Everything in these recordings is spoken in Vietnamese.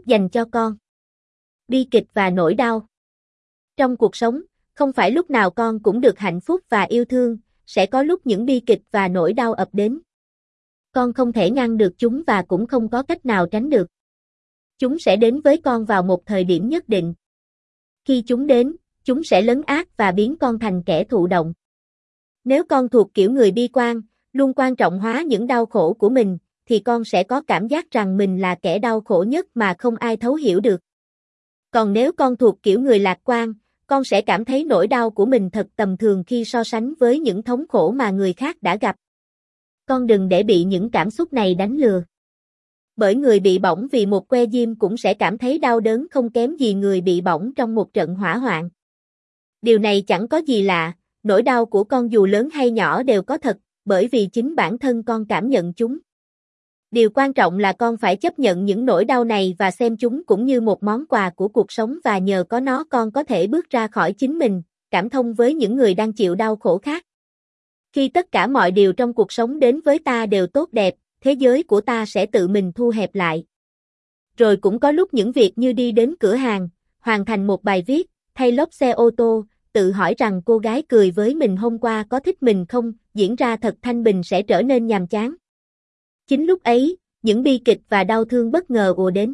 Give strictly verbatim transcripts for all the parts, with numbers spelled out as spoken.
dành cho con. Bi kịch và nỗi đau. Trong cuộc sống, không phải lúc nào con cũng được hạnh phúc và yêu thương, sẽ có lúc những bi kịch và nỗi đau ập đến. Con không thể ngăn được chúng và cũng không có cách nào tránh được. Chúng sẽ đến với con vào một thời điểm nhất định. Khi chúng đến, chúng sẽ lấn át và biến con thành kẻ thụ động. Nếu con thuộc kiểu người bi quan, luôn quan trọng hóa những đau khổ của mình, thì con sẽ có cảm giác rằng mình là kẻ đau khổ nhất mà không ai thấu hiểu được. Còn nếu con thuộc kiểu người lạc quan, con sẽ cảm thấy nỗi đau của mình thật tầm thường khi so sánh với những thống khổ mà người khác đã gặp. Con đừng để bị những cảm xúc này đánh lừa. Bởi người bị bỏng vì một que diêm cũng sẽ cảm thấy đau đớn không kém gì người bị bỏng trong một trận hỏa hoạn. Điều này chẳng có gì lạ, nỗi đau của con dù lớn hay nhỏ đều có thật, bởi vì chính bản thân con cảm nhận chúng. Điều quan trọng là con phải chấp nhận những nỗi đau này và xem chúng cũng như một món quà của cuộc sống, và nhờ có nó con có thể bước ra khỏi chính mình, cảm thông với những người đang chịu đau khổ khác. Khi tất cả mọi điều trong cuộc sống đến với ta đều tốt đẹp, thế giới của ta sẽ tự mình thu hẹp lại. Rồi cũng có lúc những việc như đi đến cửa hàng, hoàn thành một bài viết, thay lốp xe ô tô, tự hỏi rằng cô gái cười với mình hôm qua có thích mình không, diễn ra thật thanh bình sẽ trở nên nhàm chán. Chính lúc ấy, những bi kịch và đau thương bất ngờ ùa đến.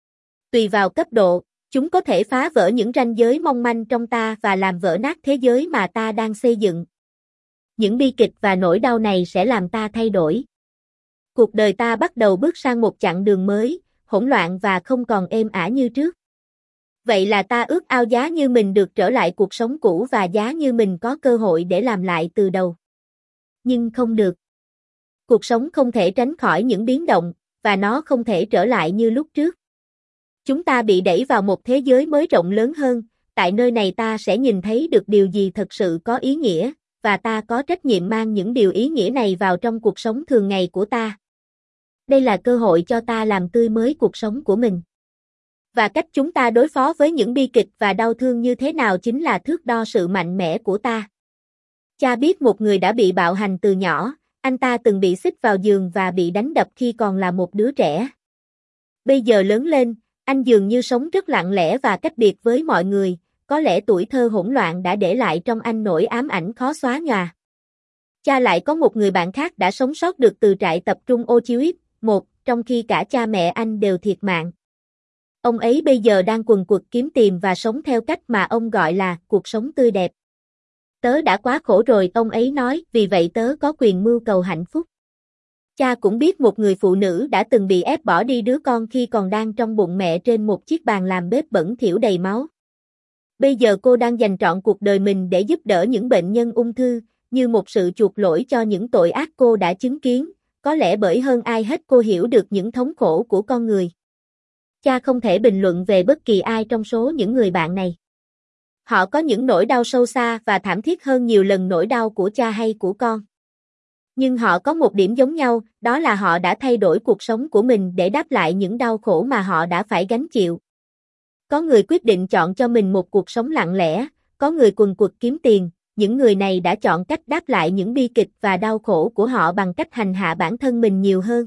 Tùy vào cấp độ, chúng có thể phá vỡ những ranh giới mong manh trong ta và làm vỡ nát thế giới mà ta đang xây dựng. Những bi kịch và nỗi đau này sẽ làm ta thay đổi. Cuộc đời ta bắt đầu bước sang một chặng đường mới, hỗn loạn và không còn êm ả như trước. Vậy là ta ước ao giá như mình được trở lại cuộc sống cũ và giá như mình có cơ hội để làm lại từ đầu. Nhưng không được. Cuộc sống không thể tránh khỏi những biến động, và nó không thể trở lại như lúc trước. Chúng ta bị đẩy vào một thế giới mới rộng lớn hơn, tại nơi này ta sẽ nhìn thấy được điều gì thật sự có ý nghĩa, và ta có trách nhiệm mang những điều ý nghĩa này vào trong cuộc sống thường ngày của ta. Đây là cơ hội cho ta làm tươi mới cuộc sống của mình. Và cách chúng ta đối phó với những bi kịch và đau thương như thế nào chính là thước đo sự mạnh mẽ của ta. Cha biết một người đã bị bạo hành từ nhỏ, anh ta từng bị xích vào giường và bị đánh đập khi còn là một đứa trẻ. Bây giờ lớn lên, anh dường như sống rất lặng lẽ và cách biệt với mọi người, có lẽ tuổi thơ hỗn loạn đã để lại trong anh nỗi ám ảnh khó xóa nhòa. Cha lại có một người bạn khác đã sống sót được từ trại tập trung Auschwitz một, trong khi cả cha mẹ anh đều thiệt mạng. Ông ấy bây giờ đang quần quật kiếm tìm và sống theo cách mà ông gọi là cuộc sống tươi đẹp. Tớ đã quá khổ rồi, ông ấy nói, vì vậy tớ có quyền mưu cầu hạnh phúc. Cha cũng biết một người phụ nữ đã từng bị ép bỏ đi đứa con khi còn đang trong bụng mẹ trên một chiếc bàn làm bếp bẩn thỉu đầy máu. Bây giờ cô đang dành trọn cuộc đời mình để giúp đỡ những bệnh nhân ung thư, như một sự chuộc lỗi cho những tội ác cô đã chứng kiến, có lẽ bởi hơn ai hết cô hiểu được những thống khổ của con người. Cha không thể bình luận về bất kỳ ai trong số những người bạn này. Họ có những nỗi đau sâu xa và thảm thiết hơn nhiều lần nỗi đau của cha hay của con. Nhưng họ có một điểm giống nhau, đó là họ đã thay đổi cuộc sống của mình để đáp lại những đau khổ mà họ đã phải gánh chịu. Có người quyết định chọn cho mình một cuộc sống lặng lẽ, có người quần quật kiếm tiền, những người này đã chọn cách đáp lại những bi kịch và đau khổ của họ bằng cách hành hạ bản thân mình nhiều hơn.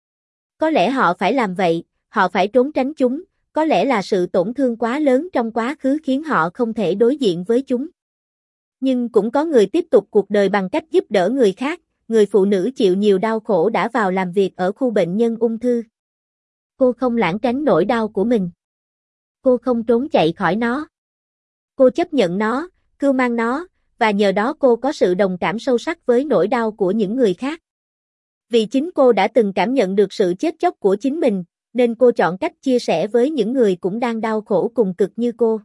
Có lẽ họ phải làm vậy, họ phải trốn tránh chúng, có lẽ là sự tổn thương quá lớn trong quá khứ khiến họ không thể đối diện với chúng. Nhưng cũng có người tiếp tục cuộc đời bằng cách giúp đỡ người khác, người phụ nữ chịu nhiều đau khổ đã vào làm việc ở khu bệnh nhân ung thư. Cô không lảng tránh nỗi đau của mình. Cô không trốn chạy khỏi nó. Cô chấp nhận nó, cưu mang nó, và nhờ đó cô có sự đồng cảm sâu sắc với nỗi đau của những người khác. Vì chính cô đã từng cảm nhận được sự chết chóc của chính mình, nên cô chọn cách chia sẻ với những người cũng đang đau khổ cùng cực như cô.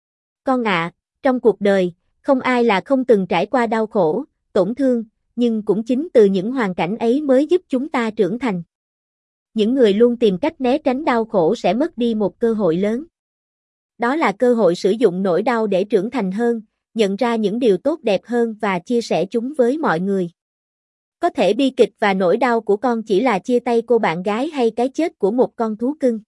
Con ạ, trong cuộc đời, không ai là không từng trải qua đau khổ, tổn thương, nhưng cũng chính từ những hoàn cảnh ấy mới giúp chúng ta trưởng thành. Những người luôn tìm cách né tránh đau khổ sẽ mất đi một cơ hội lớn. Đó là cơ hội sử dụng nỗi đau để trưởng thành hơn, nhận ra những điều tốt đẹp hơn và chia sẻ chúng với mọi người. Có thể bi kịch và nỗi đau của con chỉ là chia tay cô bạn gái hay cái chết của một con thú cưng.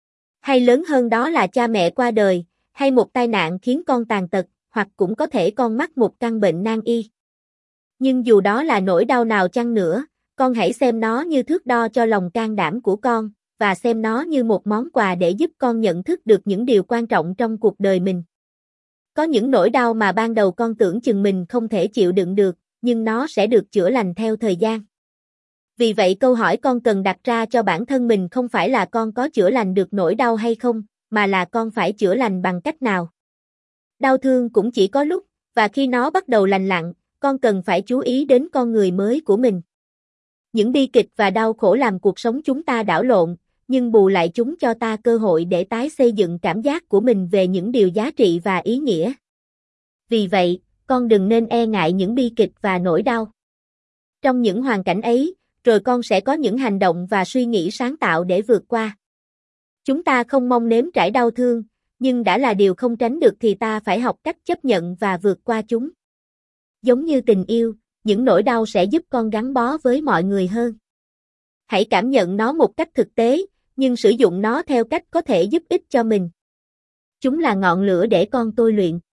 Hay lớn hơn đó là cha mẹ qua đời, hay một tai nạn khiến con tàn tật, hoặc cũng có thể con mắc một căn bệnh nan y. Nhưng dù đó là nỗi đau nào chăng nữa, con hãy xem nó như thước đo cho lòng can đảm của con, và xem nó như một món quà để giúp con nhận thức được những điều quan trọng trong cuộc đời mình. Có những nỗi đau mà ban đầu con tưởng chừng mình không thể chịu đựng được, nhưng nó sẽ được chữa lành theo thời gian. Vì vậy câu hỏi con cần đặt ra cho bản thân mình không phải là con có chữa lành được nỗi đau hay không, mà là con phải chữa lành bằng cách nào. Đau thương cũng chỉ có lúc, và khi nó bắt đầu lành lặn, con cần phải chú ý đến con người mới của mình. Những bi kịch và đau khổ làm cuộc sống chúng ta đảo lộn, nhưng bù lại chúng cho ta cơ hội để tái xây dựng cảm giác của mình về những điều giá trị và ý nghĩa. Vì vậy, con đừng nên e ngại những bi kịch và nỗi đau. Trong những hoàn cảnh ấy, rồi con sẽ có những hành động và suy nghĩ sáng tạo để vượt qua. Chúng ta không mong nếm trải đau thương, nhưng đã là điều không tránh được thì ta phải học cách chấp nhận và vượt qua chúng. Giống như tình yêu, những nỗi đau sẽ giúp con gắn bó với mọi người hơn. Hãy cảm nhận nó một cách thực tế, nhưng sử dụng nó theo cách có thể giúp ích cho mình. Chúng là ngọn lửa để con tôi luyện.